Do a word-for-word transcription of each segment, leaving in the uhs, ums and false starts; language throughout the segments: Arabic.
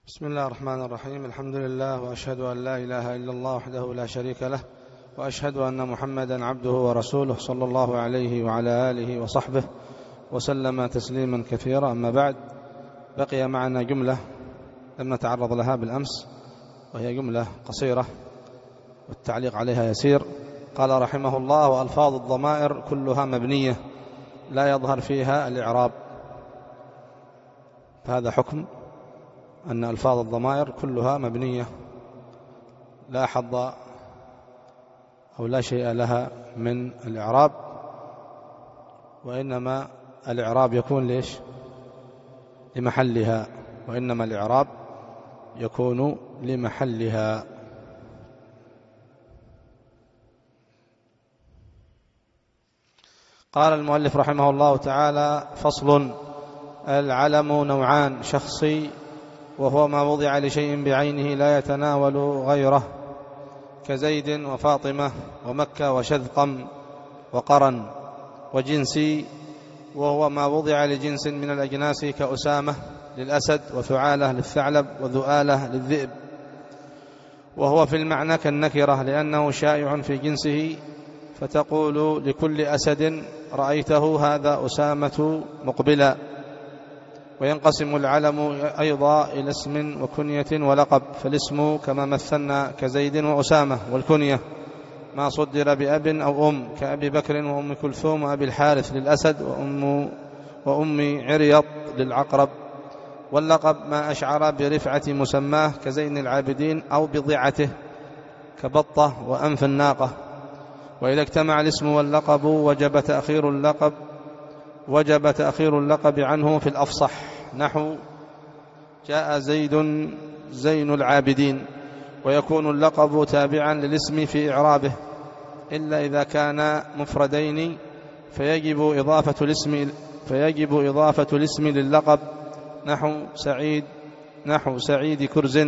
بسم الله الرحمن الرحيم. الحمد لله، وأشهد أن لا إله إلا الله وحده لا شريك له، وأشهد أن محمدا عبده ورسوله صلى الله عليه وعلى آله وصحبه وسلم تسليما كثيرا. أما بعد، بقي معنا جملة لم نتعرض لها بالأمس، وهي جملة قصيرة والتعليق عليها يسير. قال رحمه الله: وألفاظ الضمائر كلها مبنية لا يظهر فيها الإعراب. فهذا حكم أن ألفاظ الضمائر كلها مبنية لا حظ أو لا شيء لها من الإعراب، وإنما الإعراب يكون ليش؟ لمحلها، وإنما الإعراب يكون لمحلها. قال المؤلف رحمه الله تعالى: فصل: العلم نوعان: شخصي وهو ما وضع لشيء بعينه لا يتناول غيره، كزيد وفاطمة ومكة وشذقم وقرن. وجنسي وهو ما وضع لجنس من الأجناس كأسامة للأسد، وثعالة للثعلب، وذؤالة للذئب، وهو في المعنى كالنكرة لأنه شائع في جنسه، فتقول لكل أسد رأيته هذا أسامة مقبلا. وينقسم العلم أيضا إلى اسم وكنية ولقب، فالاسم كما مثلنا كزيد وأسامة، والكنية ما صدر بأب أو أم كأبي بكر وأم كلثوم وأبي الحارث للأسد، وأم, وأم عريط للعقرب. واللقب ما أشعر برفعة مسماه كزين العابدين، أو بضعته كبطة وأنف الناقة. وإذا اجتمع الاسم واللقب وجب تأخير اللقب وجب تأخير اللقب عنه في الأفصح، نحو جاء زيد زين العابدين. ويكون اللقب تابعا للاسم في إعرابه إلا إذا كان مفردين، فيجب إضافة الاسم فيجب إضافة الاسم للقب، نحو سعيد نحو سعيد كرز.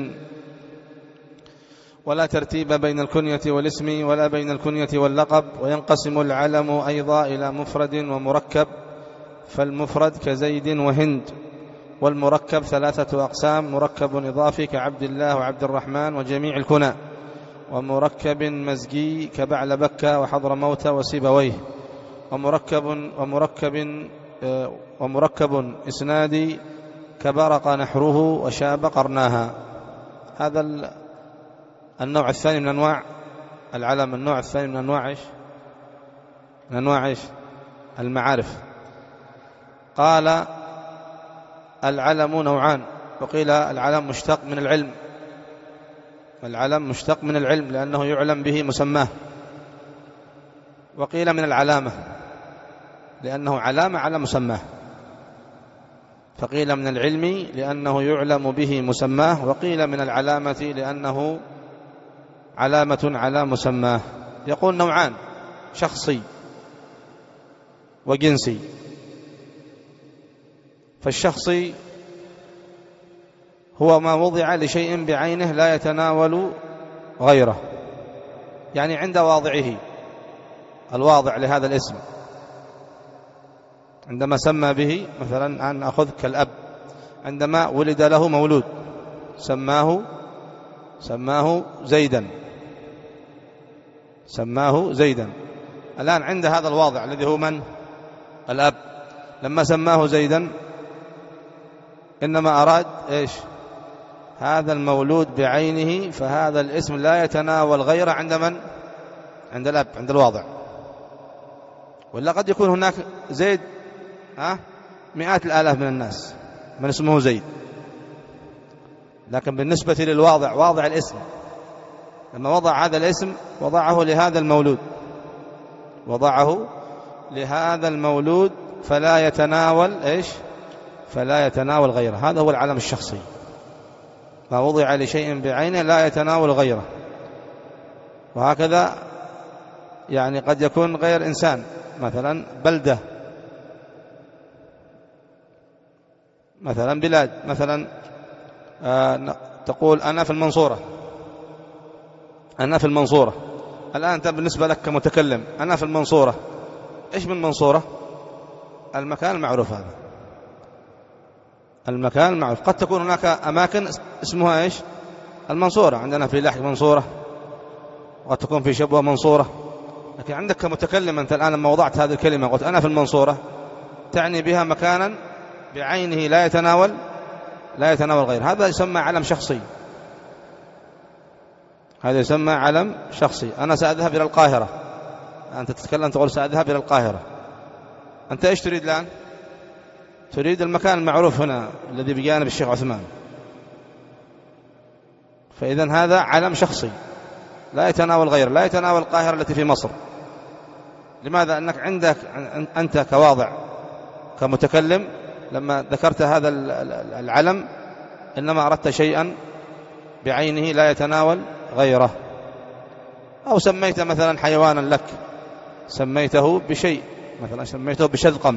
ولا ترتيب بين الكنية والاسم ولا بين الكنية واللقب. وينقسم العلم أيضا إلى مفرد ومركب، فالمفرد كزيد وهند، والمركب ثلاثة أقسام: مركب إضافي كعبد الله وعبد الرحمن وجميع الكنى، ومركب مزجي كبعل بكة وحضر موت وسيبويه، ومركب ومركب ومركب إسنادي كبرق نحره وشاب قرناها. هذا النوع الثاني من أنواع العلم. النوع الثاني من أنواع إيش؟ من أنواع إيش؟ المعارف. قال: العلم نوعان. وقيل العلم مشتق من العلم العلم مشتق من العلم لأنه يعلم به مسماه. وقيل من العلامة لأنه علامة على مسماه. فقيل من العلم لأنه يعلم به مسماه، وقيل من العلامة لأنه علامة على مسماه. يقول نوعان: شخصي وجنسي. فالشخصي هو ما وضع لشيء بعينه لا يتناول غيره، يعني عند واضعه، الواضع لهذا الاسم عندما سمى به. مثلا أن أخذ كالأب، عندما ولد له مولود سماه سماه زيدا سماه زيدا الآن عند هذا الواضع الذي هو من؟ الأب. لما سماه زيدا إنما أراد إيش؟ هذا المولود بعينه، فهذا الاسم لا يتناول غيره عند من؟ عند الأب، عند الواضع. ولا قد يكون هناك زيد ها مئات الآلاف من الناس من اسمه زيد، لكن بالنسبة للواضع، واضع الاسم، لما وضع هذا الاسم وضعه لهذا المولود وضعه لهذا المولود فلا يتناول إيش؟ فلا يتناول غيره. هذا هو العلم الشخصي، ما وضع لشيء بعينه لا يتناول غيره. وهكذا يعني قد يكون غير إنسان، مثلا بلدة، مثلا بلاد، مثلا آه تقول أنا في المنصورة أنا في المنصورة الآن أنت بالنسبة لك كمتكلم أنا في المنصورة، إيش من المنصورة؟ المكان المعروف هذا. المكان المعروف. قد تكون هناك أماكن اسمها إيش؟ المنصورة، عندنا في لحج منصورة، وقد تكون في شبوة منصورة. لكن عندك كمتكلم أنت الآن لما وضعت هذه الكلمة قلت أنا في المنصورة، تعني بها مكانا بعينه لا يتناول لا يتناول غير. هذا يسمى علم شخصي، هذا يسمى علم شخصي. أنا سأذهب إلى القاهرة، أنت تتكلم تقول سأذهب إلى القاهرة، أنت إيش تريد الآن؟ تريد المكان المعروف هنا الذي بجانب الشيخ عثمان. فإذن هذا علم شخصي لا يتناول غير، لا يتناول القاهرة التي في مصر. لماذا؟ أنك عندك أنت كواضع كمتكلم لما ذكرت هذا العلم إنما أردت شيئا بعينه لا يتناول غيره. أو سميت مثلا حيوانا لك، سميته بشيء، مثلا سميته بشذقم،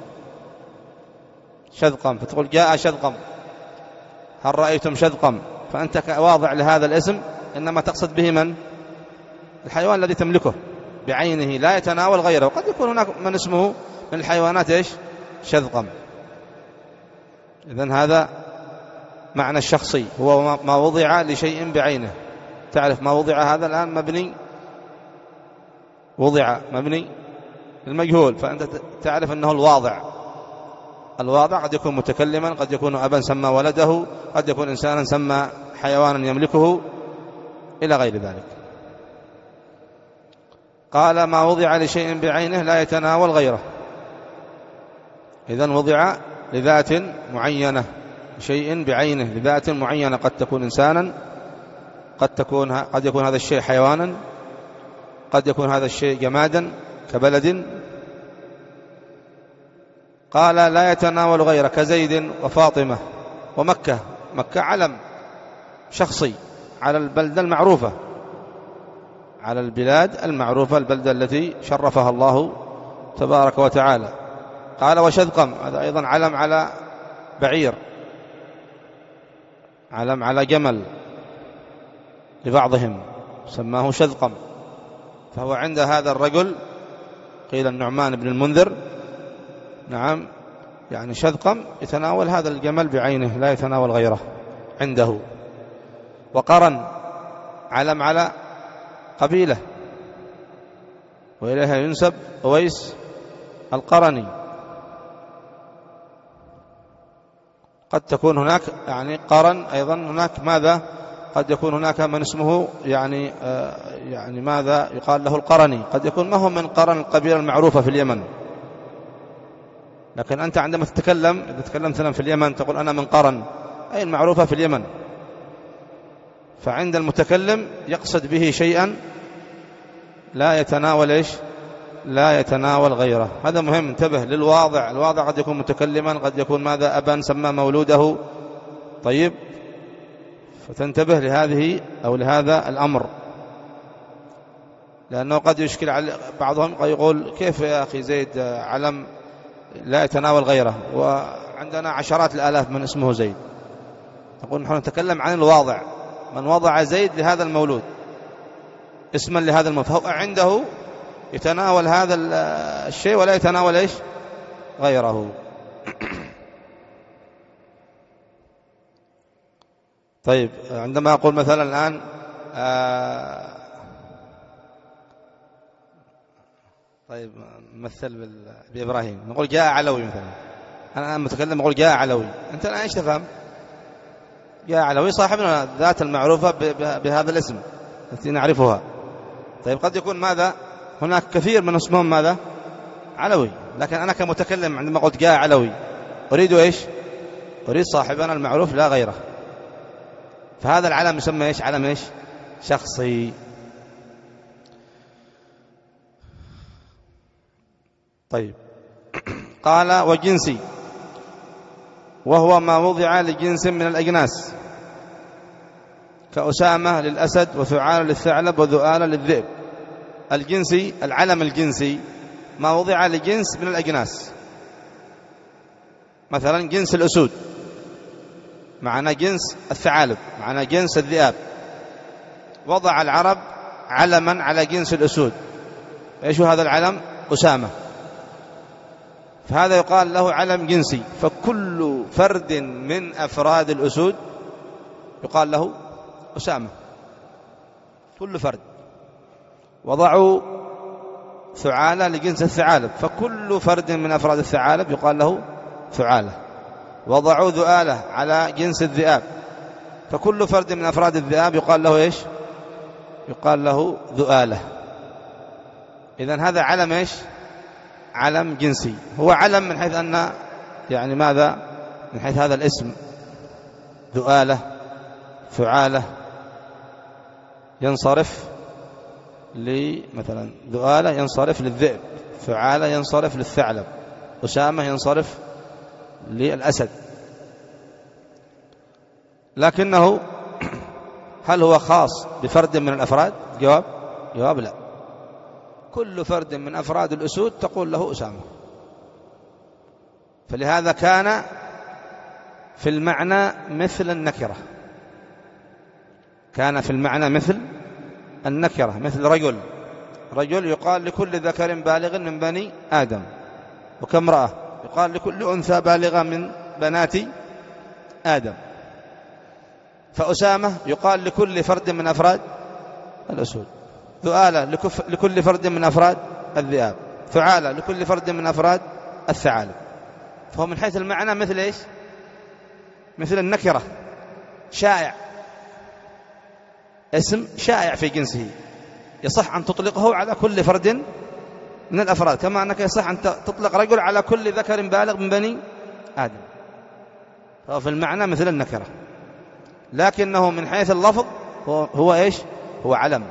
شذقم، فتقول جاء شذقم، هل رأيتم شذقم؟ فأنت كواضع لهذا الاسم إنما تقصد به من؟ الحيوان الذي تملكه بعينه لا يتناول غيره. وقد يكون هناك من اسمه من الحيوانات إيش؟ شذقم. إذن هذا معنى الشخصي، هو ما وضع لشيء بعينه. تعرف ما وضع هذا الآن مبني، وضع مبني المجهول، فأنت تعرف أنه الواضع. الواضع قد يكون متكلما، قد يكون أبا سمى ولده، قد يكون إنسانا سمى حيوانا يملكه، إلى غير ذلك. قال ما وضع لشيء بعينه لا يتناول غيره. إذن وضع لذات معينة، شيء بعينه لذات معينة، قد تكون إنسانا، قد تكون قد يكون هذا الشيء حيوانا، قد يكون هذا الشيء جمادا كبلد. قال لا يتناول غيره كزيد وفاطمة ومكة. مكة علم شخصي على البلدة المعروفة، على البلاد المعروفة، البلدة التي شرفها الله تبارك وتعالى. قال وشذقم، هذا أيضا علم على بعير، علم على جمل لبعضهم سماه شذقم. فهو عند هذا الرجل قيل النعمان بن المنذر، نعم، يعني شذقم يتناول هذا الجمل بعينه لا يتناول غيره عنده. وقرن علم على قبيلة وإليها ينسب أويس القرني. قد تكون هناك يعني قرن أيضا هناك ماذا؟ قد يكون هناك من اسمه يعني آه يعني ماذا يقال له القرني، قد يكون ما هو من قرن القبيلة المعروفة في اليمن. لكن أنت عندما تتكلم، إذا تكلمت مثلا في اليمن تقول أنا من قرن، أي المعروفة في اليمن. فعند المتكلم يقصد به شيئا لا يتناول إيش؟ لا يتناول غيره. هذا مهم، انتبه للواضع. الواضع قد يكون متكلما، قد يكون ماذا؟ أبا سمى مولوده. طيب، فتنتبه لهذه أو لهذا الأمر، لأنه قد يشكل على بعضهم، قد يقول كيف يا أخي زيد علم لا يتناول غيره وعندنا عشرات الآلاف من اسمه زيد. نقول نحن نتكلم عن الواضع، من وضع زيد لهذا المولود اسما لهذا المولود، فهو عنده يتناول هذا الشيء ولا يتناول إيش؟ غيره. طيب، عندما أقول مثلا الآن آه طيب مثل بإبراهيم، نقول جاء علوي مثلا، أنا متكلم أقول جاء علوي، أنت الآن إيش تفهم؟ جاء علوي صاحبنا ذات المعروفة بهذا الاسم التي نعرفها. طيب، قد يكون ماذا؟ هناك كثير من اسمهم ماذا؟ علوي، لكن أنا كمتكلم عندما قلت جاء علوي أريد إيش؟ أريد صاحبنا المعروف لا غيره. فهذا العلم يسمى إيش؟ علم إيش؟ شخصي. طيب، قال وجنسي، وهو ما وضع لجنس من الأجناس كأسامة للأسد وثعال للثعلب وذؤال للذئب. الجنسي، العلم الجنسي ما وضع لجنس من الأجناس. مثلا جنس الأسود معنا جنس الثعالب، معنا جنس الذئاب. وضع العرب علما على جنس الأسود. إيش هذا العلم؟ أسامة. فهذا يقال له علم جنسي. فكل فرد من أفراد الأسود يقال له أسامة، كل فرد. وضعوا ثعالة لجنس الثعالب، فكل فرد من أفراد الثعالب يقال له ثعالة. وضعوا ذؤالة على جنس الذئاب، فكل فرد من أفراد الذئاب يقال له إيش؟ يقال له ذؤالة. إذن هذا علم إيش؟ علم جنسي. هو علم من حيث أن يعني ماذا؟ من حيث هذا الاسم ذؤالة ثعالة ينصرف لمثلا ذؤالة ينصرف للذئب، ثعالة ينصرف للثعلب، أسامة ينصرف للأسد. لكنه هل هو خاص بفرد من الأفراد؟ جواب جواب لا، كل فرد من أفراد الأسود تقول له أسامة. فلهذا كان في المعنى مثل النكرة، كان في المعنى مثل النكرة، مثل رجل، رجل يقال لكل ذكر بالغ من بني آدم، وكامرأة يقال لكل أنثى بالغة من بنات آدم. فأسامة يقال لكل فرد من أفراد الأسود، ذؤالة لكل فرد من أفراد الذئاب، ثعالة لكل فرد من أفراد الثعالب. فهو من حيث المعنى مثل إيش؟ مثل النكرة، شائع، اسم شائع في جنسه، يصح أن تطلقه على كل فرد من الأفراد، كما أنك يصح أن تطلق رجل على كل ذكر بالغ من بني آدم. فهو في المعنى مثل النكرة، لكنه من حيث اللفظ هو, هو إيش؟ هو علم.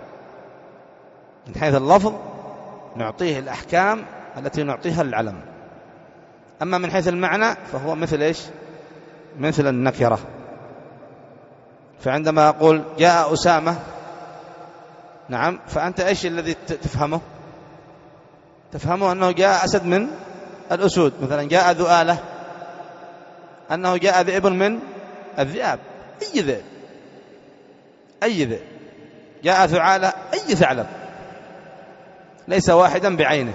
من حيث اللفظ نعطيه الأحكام التي نعطيها للعلم، أما من حيث المعنى فهو مثل إيش؟ مثل النكرة. فعندما أقول جاء أسامة، نعم، فأنت إيش الذي تفهمه؟ تفهمه أنه جاء أسد من الأسود، مثلا جاء ذؤالة أنه جاء ذئب من الذئاب، أي ذئب، أي ذئب. جاء ثعالة، أي ثعلب، ليس واحدا بعينه،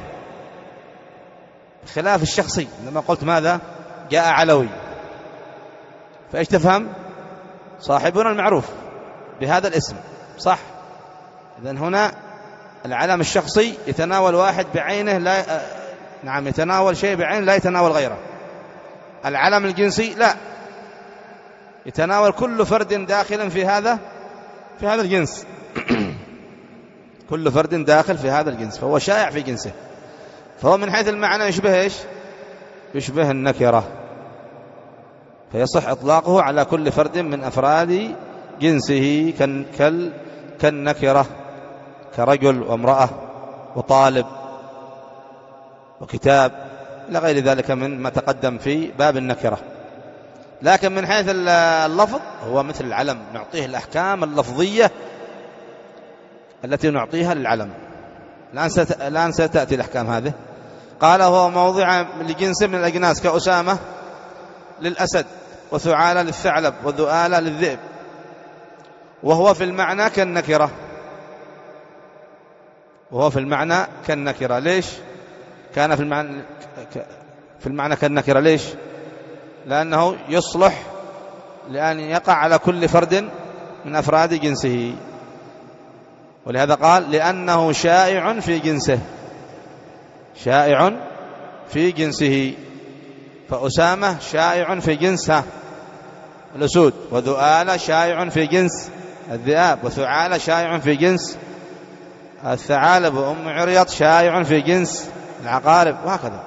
خلاف الشخصي. لما قلت ماذا؟ جاء علوي، فإيش تفهم؟ صاحبنا المعروف بهذا الاسم، صح؟ إذن هنا العلم الشخصي يتناول واحد بعينه، لا نعم يتناول شيء بعينه لا يتناول غيره. العلم الجنسي لا، يتناول كل فرد داخل في هذا في هذا الجنس كل فرد داخل في هذا الجنس، فهو شائع في جنسه. فهو من حيث المعنى يشبه إيش؟ يشبه النكرة، فيصح إطلاقه على كل فرد من أفراد جنسه كالنكرة، كرجل وامرأة وطالب وكتاب إلى غير ذلك من ما تقدم في باب النكرة. لكن من حيث اللفظ هو مثل العلم، نعطيه الأحكام اللفظية التي نعطيها للعلم. الآن ستأتي الأحكام هذه. قال هو موضع لجنس من الأجناس، كأسامة للأسد، وثعالة للثعلب، وذؤالة للذئب، وهو في المعنى كالنكرة، وهو في المعنى كالنكرة. ليش كان في المعنى في المعنى كالنكرة؟ ليش؟ لأنه يصلح لأن يقع على كل فرد من أفراد جنسه، ولهذا قال لأنه شائع في جنسه، شائع في جنسه. فأسامة شائع في جنسها الأسود، وذؤالة شائع في جنس الذئاب، وثعالة شائع في جنس الثعالب، وأم عريط شائع في جنس العقارب، وهكذا.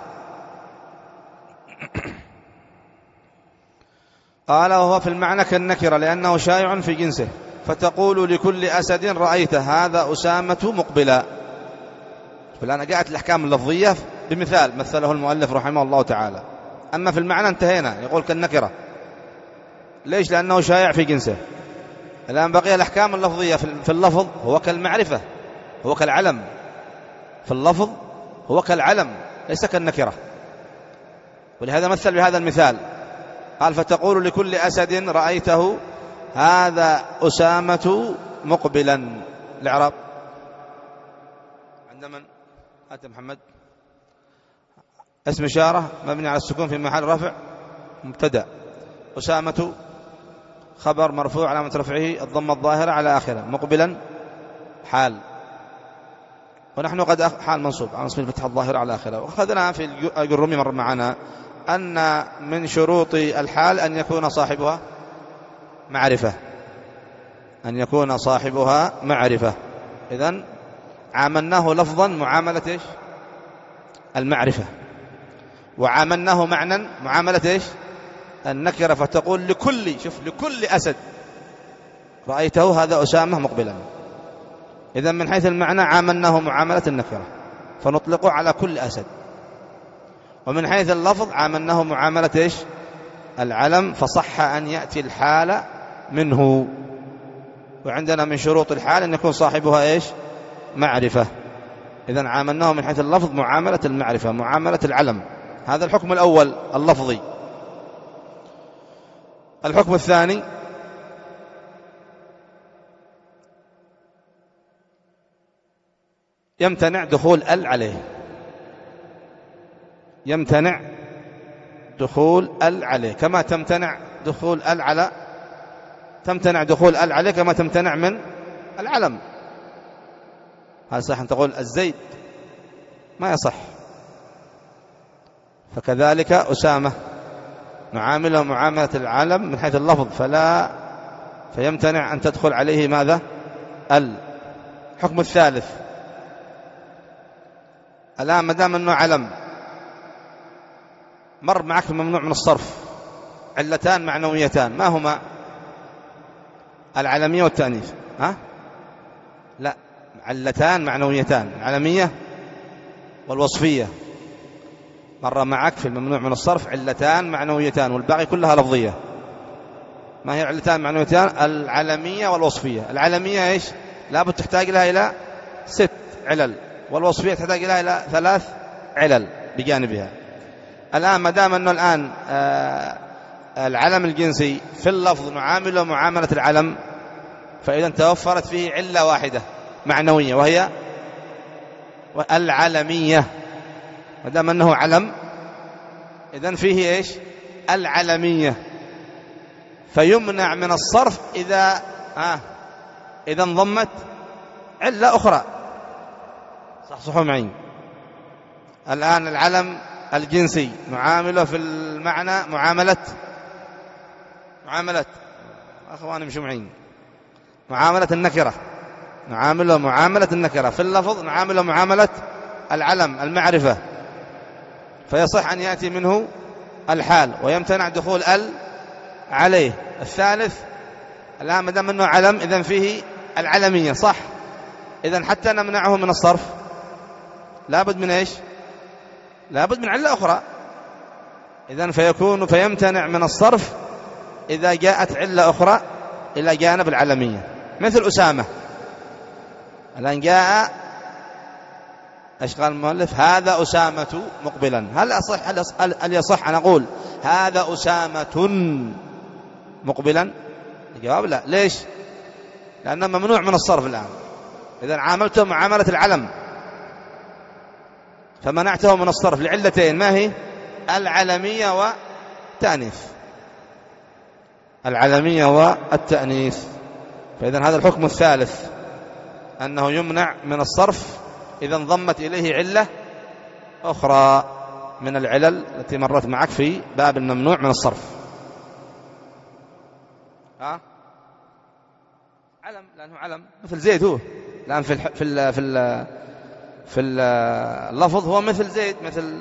قال وهو في المعنى كالنكرة لأنه شائع في جنسه. فتقول لكل أسد رأيت هذا أسامة مقبلا. فالآن جاءت الأحكام اللفظية بمثال مثله المؤلف رحمه الله تعالى. أما في المعنى انتهينا، يقول كالنكرة. ليش؟ لأنه شائع في جنسه. الآن بقي الأحكام اللفظية. في اللفظ هو كالمعرفة، هو كالعلم. في اللفظ هو كالعلم ليس كالنكرة، ولهذا مثل بهذا المثال. قال فتقول لكل أسد رأيته هذا أسامة مقبلا. الإعراب عند من؟ هات محمد. اسم إشارة مبني على السكون في محل رفع مبتدأ. أسامة خبر مرفوع علامة رفعه الضمة الظاهرة على آخره. مقبلا حال، ونحن قد حال منصوب على اسم الفتحة الظاهرة على آخره. وأخذنا في الجرمي مر معنا أن من شروط الحال أن يكون صاحبها معرفة، أن يكون صاحبها معرفة. إذن عاملناه لفظا معاملة إيش؟ المعرفة، وعاملناه معنى معاملة إيش؟ النكرة. فتقول لكل، شوف، لكل أسد رأيته هذا أسامة مقبلا. إذن من حيث المعنى عاملناه معاملة النكرة فنطلقه على كل أسد. ومن حيث اللفظ عاملناه معاملة إيش؟ العلم، فصح أن يأتي الحال منه. وعندنا من شروط الحال أن يكون صاحبها إيش؟ معرفة. إذن عاملناه من حيث اللفظ معاملة المعرفة، معاملة العلم. هذا الحكم الأول اللفظي. الحكم الثاني يمتنع دخول ال عليه، يمتنع دخول ال عليه كما تمتنع دخول ال على تمتنع دخول ال عليه كما تمتنع من العلم. هل صح أن تقول الزيد؟ ما يصح. فكذلك أسامة نعامله معاملة العلم من حيث اللفظ، فلا فيمتنع أن تدخل عليه ماذا؟ ال. الحكم الثالث الآن ما دام أنه علم مر معك ممنوع من الصرف علتان معنويتان، ما هما؟ العلمية والتأنيث. ها؟ لا، علتان معنويتان، العلمية والوصفية. مر معك في الممنوع من الصرف علتان معنويتان والباقي كلها لفظية. ما هي علتان معنويتان؟ العلمية والوصفية. العلمية إيش؟ لابد تحتاج لها إلى ست علل، والوصفية تحتاج لها إلى ثلاث علل بجانبها. الآن ما دام أنه الآن آه العلم الجنسي في اللفظ نعامله معاملة العلم، فإذا توفرت فيه علة واحدة معنوية وهي العلمية. ما دام أنه علم إذن فيه إيش؟ العلمية، فيمنع من الصرف إذا آه إذا انضمت علة أخرى. صح صحوا معي. الآن العلم الجنسي نعامله في المعنى معاملة معاملة أخواني مش معين معاملة النكرة، نعامله معاملة النكرة. في اللفظ نعامله معاملة العلم المعرفة، فيصح أن يأتي منه الحال ويمتنع دخول ال عليه. الثالث الآن ما دام أنه علم إذن فيه العلمية، صح؟ إذن حتى نمنعه من الصرف لابد من إيش؟ لابد من علة أخرى. إذن فيكون فيمتنع من الصرف إذا جاءت علة أخرى إلى جانب العلمية، مثل أسامة. الآن جاء إيش قال المؤلف؟ هذا أسامة مقبلا. هل أصح هل يصح أن أقول هذا أسامة مقبلا؟ الجواب لا. ليش؟ لأنه ممنوع من الصرف الآن. إذن عاملته معاملة العلم فمنعته من الصرف لعلتين، ما هي؟ العلمية والتأنيث، العلمية والتأنيث. فإذن هذا الحكم الثالث أنه يمنع من الصرف إذا انضمت إليه علة أخرى من العلل التي مرت معك في باب الممنوع من الصرف. ها؟ علم، لأنه علم مثل زيد. هو الآن في الح... في ال... في ال... في اللفظ هو مثل زيد، مثل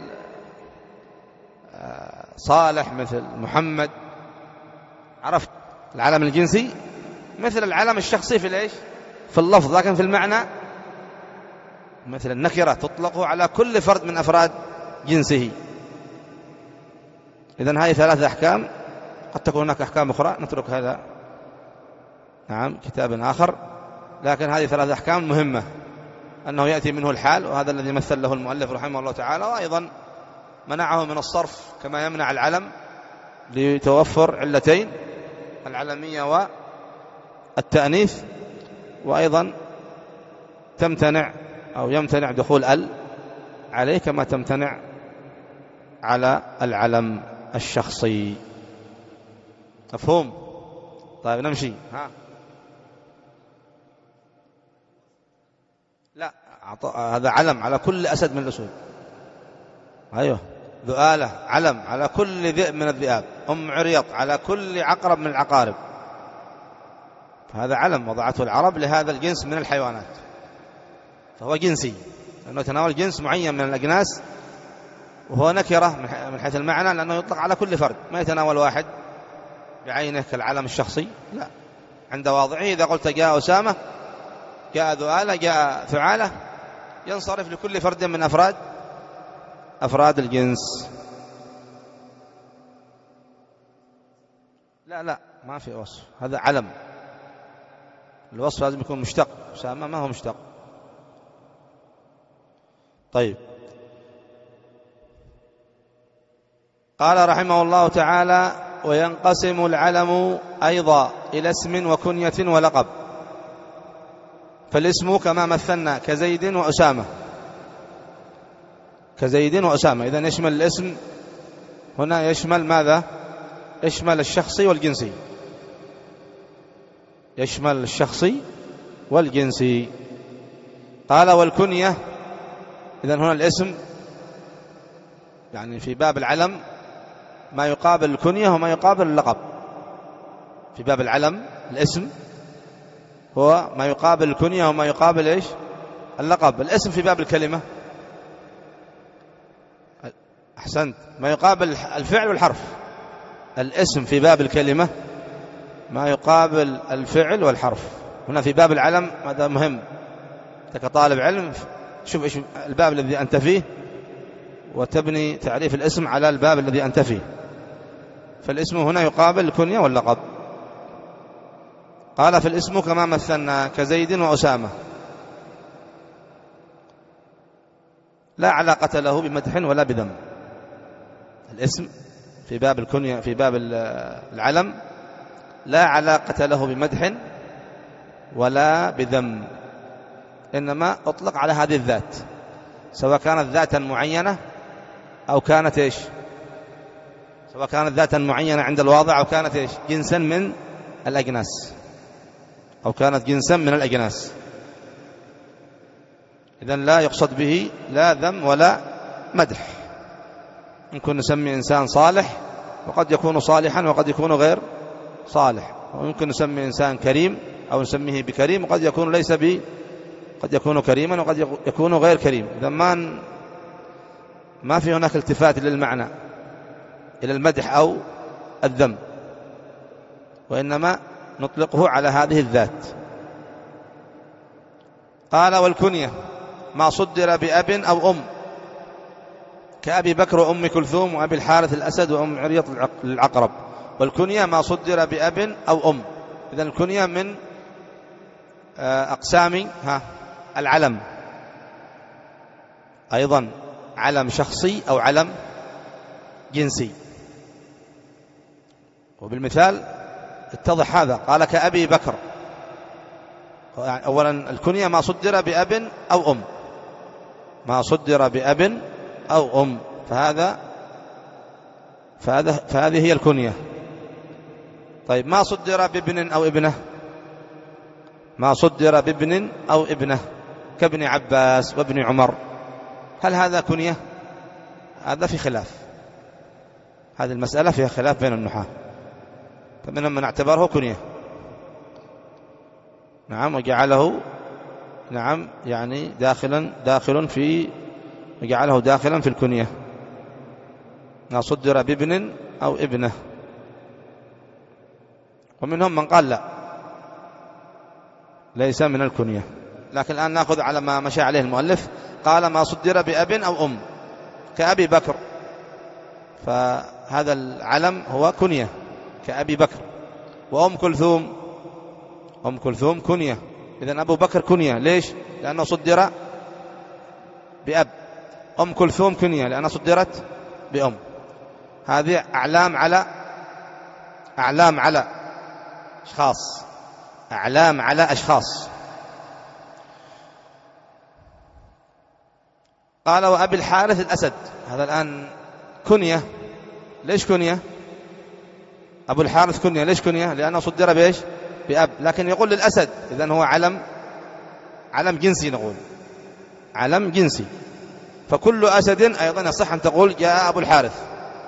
صالح، مثل محمد. عرفت؟ العلم الجنسي مثل العلم الشخصي في الإيش؟ في اللفظ، لكن في المعنى مثل النكرة تطلق على كل فرد من أفراد جنسه. إذن هذه ثلاثة أحكام، قد تكون هناك أحكام أخرى نترك هذا نعم كتاب آخر، لكن هذه ثلاثة أحكام مهمة، أنه يأتي منه الحال، وهذا الذي مثل له المؤلف رحمه الله تعالى. وأيضا منعه من الصرف كما يمنع العلم لتوفر علتين، العلمية والتأنيث. وأيضا تمتنع أو يمتنع دخول ال عليه كما تمتنع على العلم الشخصي. مفهوم؟ طيب نمشي. ها لا، هذا علم على كل أسد من الأسود. أيوه، ذؤالة علم على كل ذئب من الذئاب، أم عريط على كل عقرب من العقارب. هذا علم وضعته العرب لهذا الجنس من الحيوانات، فهو جنسي لأنه يتناول جنس معين من الأجناس، وهو نكرة من حيث المعنى لأنه يطلق على كل فرد، ما يتناول واحد بعينه كالعلم الشخصي، لا، عند واضعه. إذا قلت جاء أسامة، جاء ذؤالة، جاء ثعالة، ينصرف لكل فرد من أفراد أفراد الجنس. لا لا، ما في وصف، هذا علم. الوصف لازم يكون مشتق، أسامة ما هو مشتق. طيب، قال رحمه الله تعالى: وينقسم العلم أيضا إلى اسم وكنية ولقب. فالاسم كما مثلنا كزيد وأسامة، كزيد وأسامة. إذن يشمل الاسم هنا، يشمل ماذا؟ يشمل الشخصي والجنسي، يشمل الشخصي والجنسي. قال: والكنية. إذن هنا الاسم يعني في باب العلم ما يقابل الكنية وما يقابل اللقب. في باب العلم الاسم هو ما يقابل الكنية وما يقابل إيش؟ اللقب. الاسم في باب الكلمة، أحسنت، ما يقابل الفعل والحرف. الاسم في باب الكلمة ما يقابل الفعل والحرف. هنا في باب العلم، هذا مهم، أنت كطالب علم شوف إيش الباب الذي أنت فيه وتبني تعريف الاسم على الباب الذي أنت فيه. فالاسم هنا يقابل الكنية واللقب. قال: فالاسم كما مثلنا كزيد وأسامة لا علاقة له بمدح ولا بذم. الاسم في باب الكنية في باب العلم لا علاقة له بمدح ولا بذم، إنما أطلق على هذه الذات، سواء كانت ذاتا معينة أو كانت إيش سواء كانت ذاتا معينة عند الواضع أو كانت إيش جنسا من الأجناس أو كانت جنسا من الأجناس. إذن لا يقصد به لا ذم ولا مدح. يمكن نسمي إنسان صالح وقد يكون صالحا وقد يكون غير صالح، ويمكن نسمي إنسان كريم أو نسميه بكريم وقد يكون ليس ب قد يكون كريما وقد يكون غير كريم. إذا ما ما في هناك التفات للمعنى إلى المدح أو الذم، وإنما نطلقه على هذه الذات. قال: والكنية ما صدر بأب أو أم، كأبي بكر وأم كلثوم وأبي الحارث الأسد وأم عريط العقرب. والكنية ما صدر بأب أو أم. إذن الكنية من أقسام ها العلم، أيضا علم شخصي أو علم جنسي. وبالمثال اتضح هذا. قال: كأبي بكر. أولا الكنية ما صدر بأب أو أم، ما صدر بأب أو أم، فهذا فهذا فهذه هي الكنية. طيب، ما صدر بابن أو ابنه، ما صدر بابن أو ابنه كابن عباس وابن عمر، هل هذا كنية؟ هذا في خلاف، هذه المسألة فيها خلاف بين النحاة، فمنهم من اعتبره كنية، نعم، وجعله نعم يعني داخلا داخل في وجعله داخلا في الكنية، ما صدر بابن أو ابنه. ومنهم من قال لا، ليس من الكنية. لكن الآن نأخذ على ما مشى عليه المؤلف. قال: ما صدر بأب أو أم، كأبي بكر، فهذا العلم هو كنية كأبي بكر. وأم كلثوم، أم كلثوم كنية. إذن أبو بكر كنية، ليش؟ لأنه صدر بأب. أم كلثوم كنية لأنها صدرت بأم. هذه أعلام على أعلام على أشخاص، أعلام على أشخاص. قال: وأبي الحارث الأسد. هذا الآن كنية. ليش كنية؟ أبو الحارث كنية. ليش كنية؟ لأنه صدر بإيش؟ بأب. لكن يقول للأسد، إذن هو علم، علم جنسي، نقول علم جنسي. فكل أسد أيضا يصح أن تقول جاء أبو الحارث،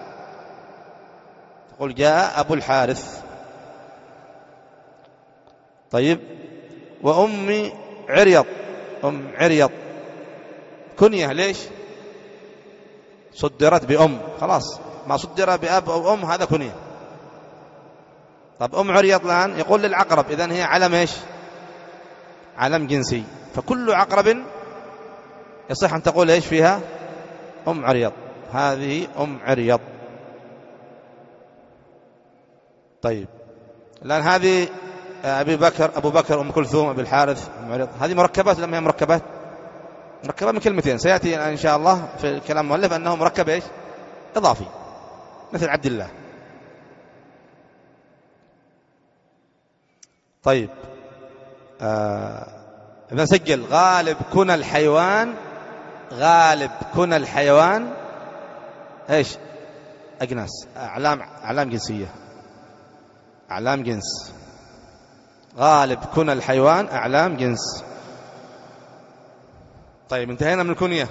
تقول جاء أبو الحارث. طيب. وأم عريض، أم عريض كنية. ليش؟ صدرت بأم، خلاص ما صدر بأب أو أم هذا كنية. طب أم عريض الآن يقول للعقرب، إذن هي علم إيش؟ علم جنسي. فكل عقرب يصح أن تقول إيش فيها؟ أم عريض، هذه أم عريض. طيب الآن هذه أبي بكر، أبو بكر، أم كلثوم، أبي الحارث، أم عريض، هذه مركبات لما هي مركبات؟ مركبة من كلمتين. سيأتي إن شاء الله في الكلام المؤلف أنه مركب إيش؟ إضافي، مثل عبد الله. طيب آه إذا سجل غالب كنى الحيوان، غالب كنى الحيوان إيش؟ أجناس، أعلام، أعلام جنسية، أعلام جنس. غالب كنى الحيوان أعلام جنس. طيب انتهينا من الكنية.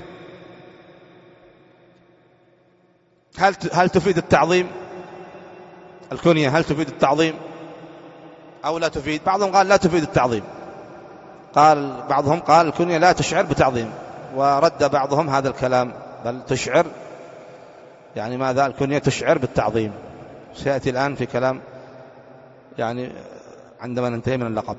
هل هل تفيد التعظيم الكنية؟ هل تفيد التعظيم أو لا تفيد؟ بعضهم قال لا تفيد التعظيم، قال بعضهم قال الكنية لا تشعر بتعظيم، ورد بعضهم هذا الكلام، بل تشعر، يعني ماذا؟ الكنية تشعر بالتعظيم. سيأتي الآن في كلام يعني عندما ننتهي من اللقب.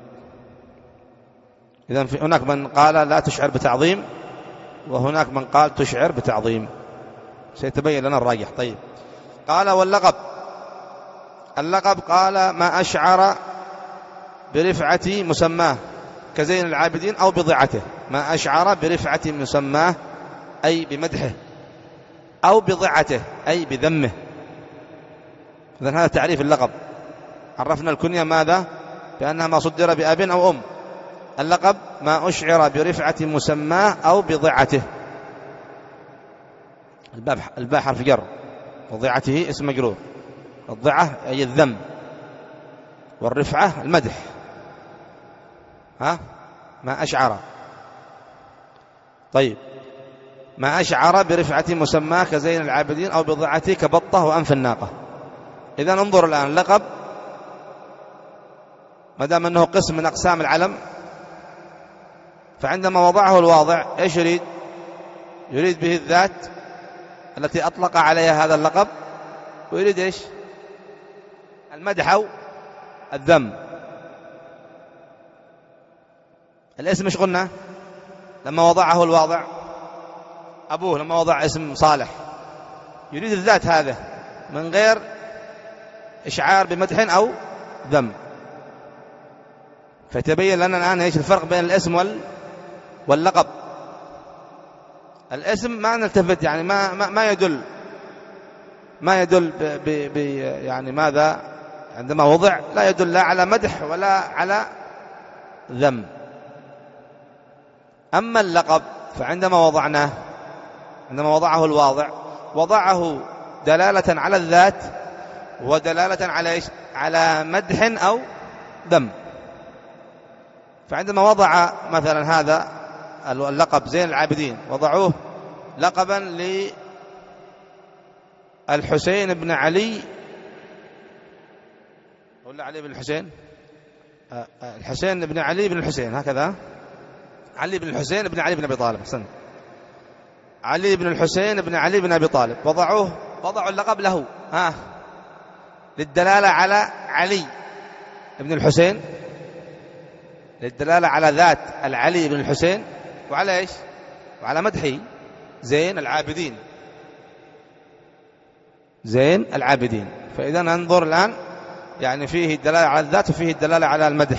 إذن هناك من قال لا تشعر بتعظيم، وهناك من قال تشعر بتعظيم، سيتبين لنا الراجح. طيب قال واللقب، اللقب قال ما أشعر برفعة مسماه كزين العابدين أو بضعته. ما أشعر برفعة مسماه أي بمدحه، أو بضعته أي بذمه. إذن هذا تعريف اللقب. عرفنا الكنية ماذا؟ بأنها ما صدر بأب أو أم. اللقب ما أشعر برفعة مسماه أو بضعته. الباء حرف جر، وضعته اسم مجرور. الضعة أي الذم، والرفعة المدح. ها ما أشعر. طيب ما أشعر برفعة مسماه كزين العابدين أو بضعته كبطة وأنف الناقة. إذا انظر الآن اللقب ما دام أنه قسم من أقسام العلم، فعندما وضعه الواضع إيش يريد؟ يريد به الذات التي أطلق عليها هذا اللقب، ويريد إيش؟ المدح أو الذم. الاسم إيش قلنا لما وضعه الواضع؟ أبوه لما وضع اسم صالح يريد الذات هذا من غير إشعار بمدح أو ذم. فتبين لنا الآن إيش الفرق بين الاسم وال واللقب. الاسم ما نلتفت، يعني ما ما, ما يدل ما يدل ب ب ب يعني ماذا عندما وضع؟ لا يدل لا على مدح ولا على ذم. أما اللقب فعندما وضعناه، عندما وضعه الواضع، وضعه دلالة على الذات ودلالة على إيش؟ على مدح أو ذم. فعندما وضع مثلا هذا اللقب زين العابدين، وضعوه لقبا للحسين بن علي، ولا علي بن الحسين، الحسين بن علي بن الحسين، هكذا علي بن الحسين بن علي بن أبي طالب، حسن علي بن الحسين بن علي بن أبي طالب، وضعوه وضعوا اللقب له ها للدلالة على علي بن الحسين، للدلالة على ذات العلي بن الحسين، وعلى إيش؟ وعلى مدحه زين العابدين، زين العابدين. فإذا ننظر الآن يعني فيه الدلالة على الذات وفيه الدلالة على المدح.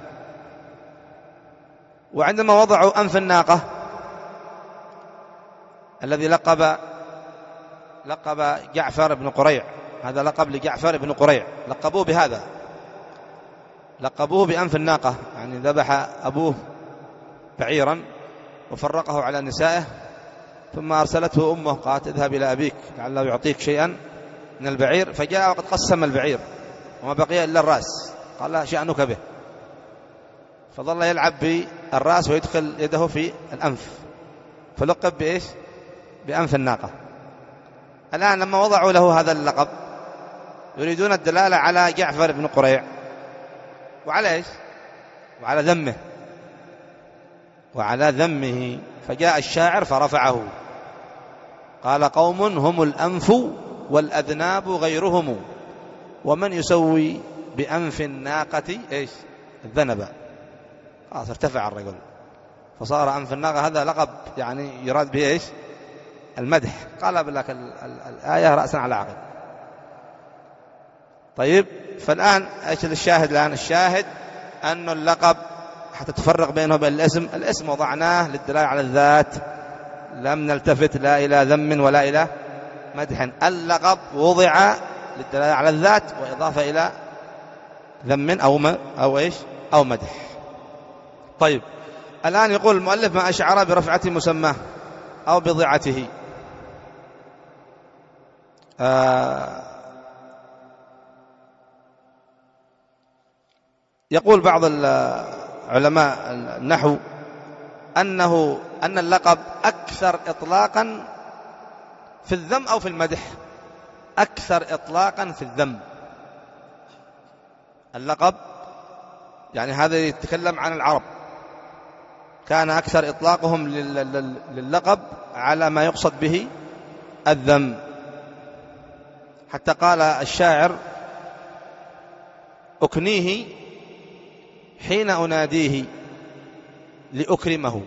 وعندما وضعوا أنف الناقة الذي لقب لقب جعفر بن قريع، هذا لقب لجعفر بن قريع، لقبوه بهذا، لقبوه بأنف الناقة، يعني ذبح أبوه بعيرا وفرقه على نسائه ثم أرسلته أمه قالت اذهب إلى أبيك لعله يعطيك شيئا من البعير، فجاء وقد قسم البعير وما بقي إلا الرأس، قال لا شأنك به، فظل يلعب بالرأس ويدخل يده في الأنف، فلقب بإيش؟ بأنف الناقة. الآن لما وضعوا له هذا اللقب يريدون الدلالة على جعفر بن قريع وعلى إيش؟ وعلى ذمه وعلى ذمه فجاء الشاعر فرفعه قال قوم هم الأنف والأذناب غيرهم ومن يسوي بأنف الناقة إيش؟ الذنب. خلاص ارتفع الرجل فصار أنف الناقة هذا لقب يعني يراد به إيش؟ المدح. قال لك الآية رأسا على عقب. طيب فالآن إيش الشاهد؟ الآن الشاهد أن اللقب حتى تفرق بينه وبين الاسم، الاسم وضعناه للدلالة على الذات، لم نلتفت لا إلى ذم ولا إلى مدح. اللقب وضع للدلالة على الذات وإضافة إلى ذم أو أو إيش أو مدح. طيب الآن يقول المؤلف ما أشعر برفعة مسماه أو بضعته. آه يقول بعض علماء النحو أنه أن اللقب أكثر إطلاقا في الذم أو في المدح، أكثر إطلاقا في الذم. اللقب يعني هذا يتكلم عن العرب، كان أكثر إطلاقهم لللقب على ما يقصد به الذم، حتى قال الشاعر أكنيه حين أناديه لأكرمه،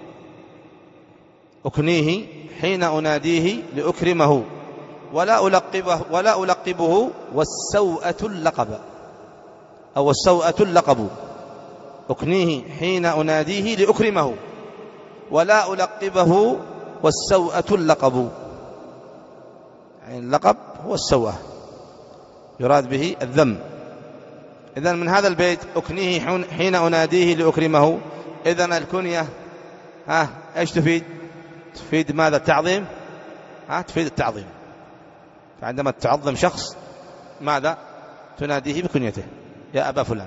أكنيه حين أناديه لأكرمه ولا ألقبه ولا ألقبه والسوءة اللقب أو السوءة اللقب. أكنيه حين أناديه لأكرمه ولا ألقبه والسوءة اللقب، يعني اللقب هو السوءة يراد به الذم. إذن من هذا البيت أكنيه حين أناديه لأكرمه، إذن الكنية ها إيش تفيد؟ تفيد ماذا؟ التعظيم. ها تفيد التعظيم، فعندما تعظم شخص ماذا؟ تناديه بكنيته يا أبا فلان.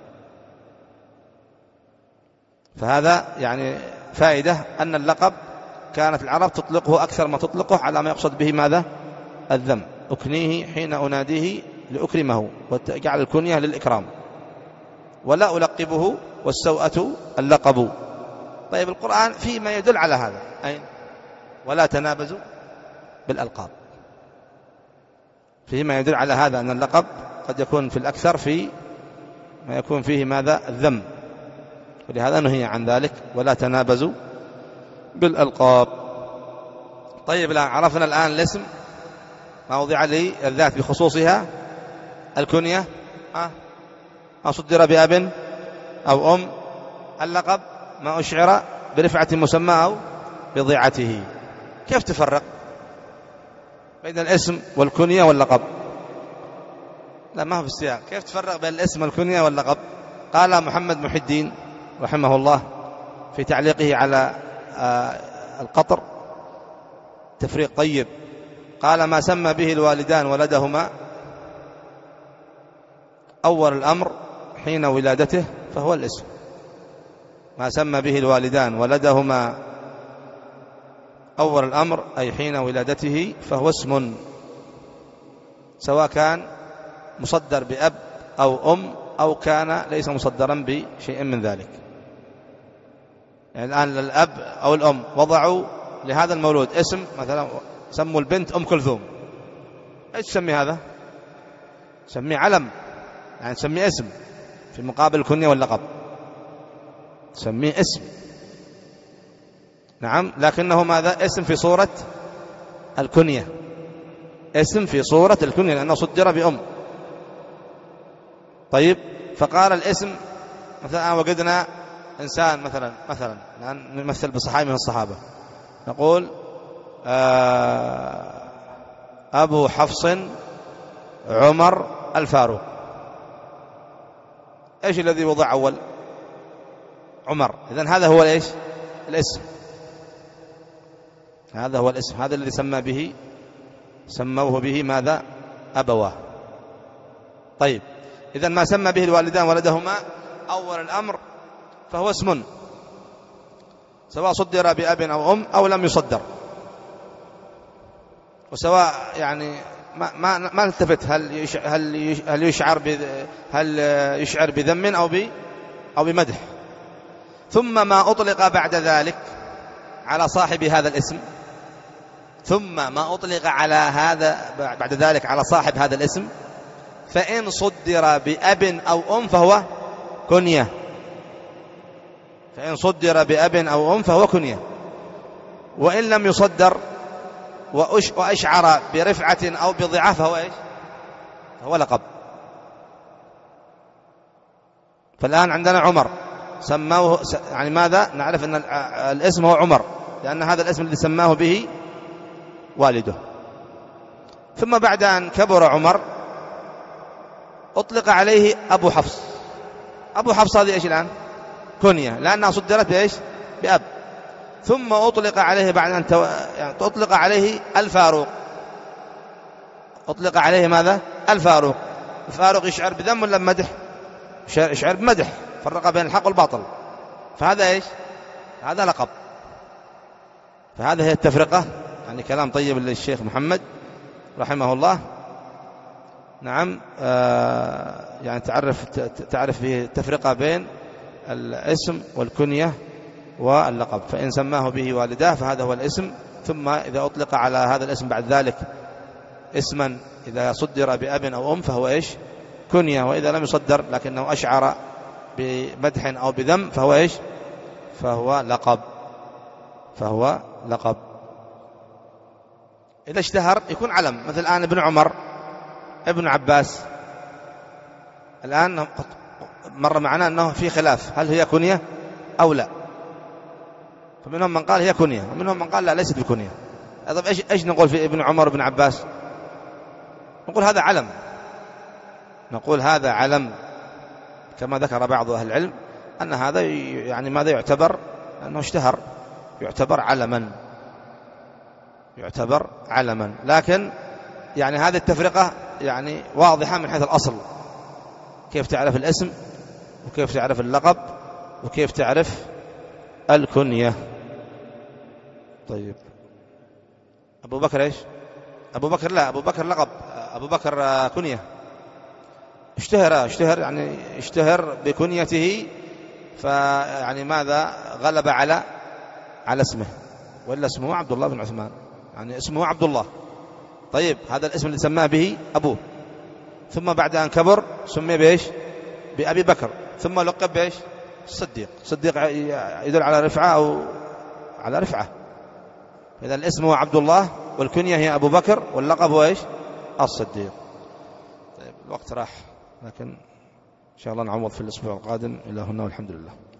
فهذا يعني فائدة أن اللقب كانت العرب تطلقه أكثر ما تطلقه على ما يقصد به ماذا؟ الذم. أكنيه حين أناديه لأكرمه، وجعل الكنية للإكرام. ولا ألقبه والسوءة اللقب. طيب القرآن فيه ما يدل على هذا، أين؟ ولا تنابزوا بالألقاب، فيه ما يدل على هذا أن اللقب قد يكون في الأكثر في ما يكون فيه ماذا؟ الذم، ولهذا نهي عن ذلك ولا تنابزوا بالألقاب. طيب الآن عرفنا الآن الاسم ما وضع لي الذات بخصوصها، الكنية ما صدر بأب أو أم، اللقب ما أشعر برفعة مسمى أو بضيعته. كيف تفرق بين الاسم والكنية واللقب؟ لا ما هو في السياق. كيف تفرق بين الاسم والكنية واللقب؟ قال محمد محي الدين رحمه الله في تعليقه على القطر تفريق طيب، قال ما سمى به الوالدان ولدهما أول الأمر حين ولادته فهو الاسم. ما سمى به الوالدان ولدهما أول الأمر أي حين ولادته فهو اسم، سواء كان مصدر بأب أو أم أو كان ليس مصدرا بشيء من ذلك. يعني الآن الأب أو الأم وضعوا لهذا المولود اسم، مثلا سموا البنت أم كلثوم، ايش تسمي هذا؟ تسمي علم، يعني تسمي اسم في مقابل الكنية واللقب، تسميه اسم. نعم، لكنه ماذا؟ اسم في صورة الكنية، اسم في صورة الكنية لأنه صدر بأم. طيب فقال الاسم مثلا وجدنا إنسان مثلا مثلا الآن نمثل بصحابي من الصحابة، نقول أبو حفص عمر الفاروق، إيش الذي وضع أول؟ عمر. إذن هذا هو الإيش؟ الاسم. هذا هو الاسم، هذا الذي سمى به سموه به ماذا؟ أبواه. طيب، إذن ما سمى به الوالدان ولدهما أول الأمر فهو اسم، سواء صدر بأب أو أم أو لم يصدر، وسواء يعني ما ما ما التفت هل هل هل يشعر هل يشعر بذم أو ب أو بمدح. ثم ما أطلق بعد ذلك على صاحب هذا الاسم، ثم ما أطلق على هذا بعد ذلك على صاحب هذا الاسم، فإن صدر بأب أو أم فهو كنية، فإن صدر بأب أو أم فهو كنية. وإن لم يصدر وأشعر برفعة أو بضعاف فهو إيش؟ فهو لقب. فالآن عندنا عمر سموه، يعني ماذا نعرف أن الاسم هو عمر لأن هذا الاسم الذي سماه به والده. ثم بعد أن كبر عمر أطلق عليه أبو حفص. أبو حفص هذه إيش الآن؟ كنية، لأنها صدرت بإيش؟ بأب. ثم أطلق عليه بعد أن تو... يعني أطلق عليه الفاروق. أطلق عليه ماذا؟ الفاروق. الفاروق يشعر بذم ولا بمدح؟ يشعر بمدح، فرق بين الحق والباطل، فهذا إيش؟ هذا لقب. فهذا هي التفرقة، يعني كلام طيب للشيخ محمد رحمه الله. نعم، آه يعني تعرف تعرف فيه التفرقة بين الاسم والكنية واللقب. فإن سماه به والداه فهذا هو الاسم، ثم إذا أطلق على هذا الاسم بعد ذلك اسما إذا صدر بأب أو أم فهو إيش؟ كنية. وإذا لم يصدر لكنه أشعر بمدح أو بذم فهو إيش؟ فهو لقب، فهو لقب. إذا اشتهر يكون علم، مثل الآن ابن عمر، ابن عباس. الآن مر معنا أنه في خلاف هل هي كنية أو لا، فمنهم من قال هي كنية ومنهم من قال لا ليست بكنية. طيب إيش إيش نقول في ابن عمر وابن عباس؟ نقول هذا علم، نقول هذا علم كما ذكر بعض أهل العلم أن هذا يعني ماذا يعتبر أنه اشتهر، يعتبر علما، يعتبر علما. لكن يعني هذه التفرقة يعني واضحة من حيث الأصل، كيف تعرف الاسم وكيف تعرف اللقب وكيف تعرف الكنية. طيب، أبو بكر إيش؟ أبو بكر لا، أبو بكر لقب، أبو بكر كنية. اشتهر اشتهر يعني اشتهر بكنيته، فيعني ماذا غلب على على اسمه، وإلا اسمه عبد الله بن عثمان، يعني اسمه عبد الله. طيب، هذا الاسم اللي سماه به أبوه، ثم بعد أن كبر سمي بإيش؟ بأبي بكر، ثم لقب بإيش؟ الصديق. صديق يدل على رفعة أو على رفعة. إذا الاسم هو عبد الله والكنية هي أبو بكر واللقب هو إيش؟ الصديق. طيب، الوقت راح، لكن إن شاء الله نعوض في الأسبوع القادم. إلى هنا والحمد لله.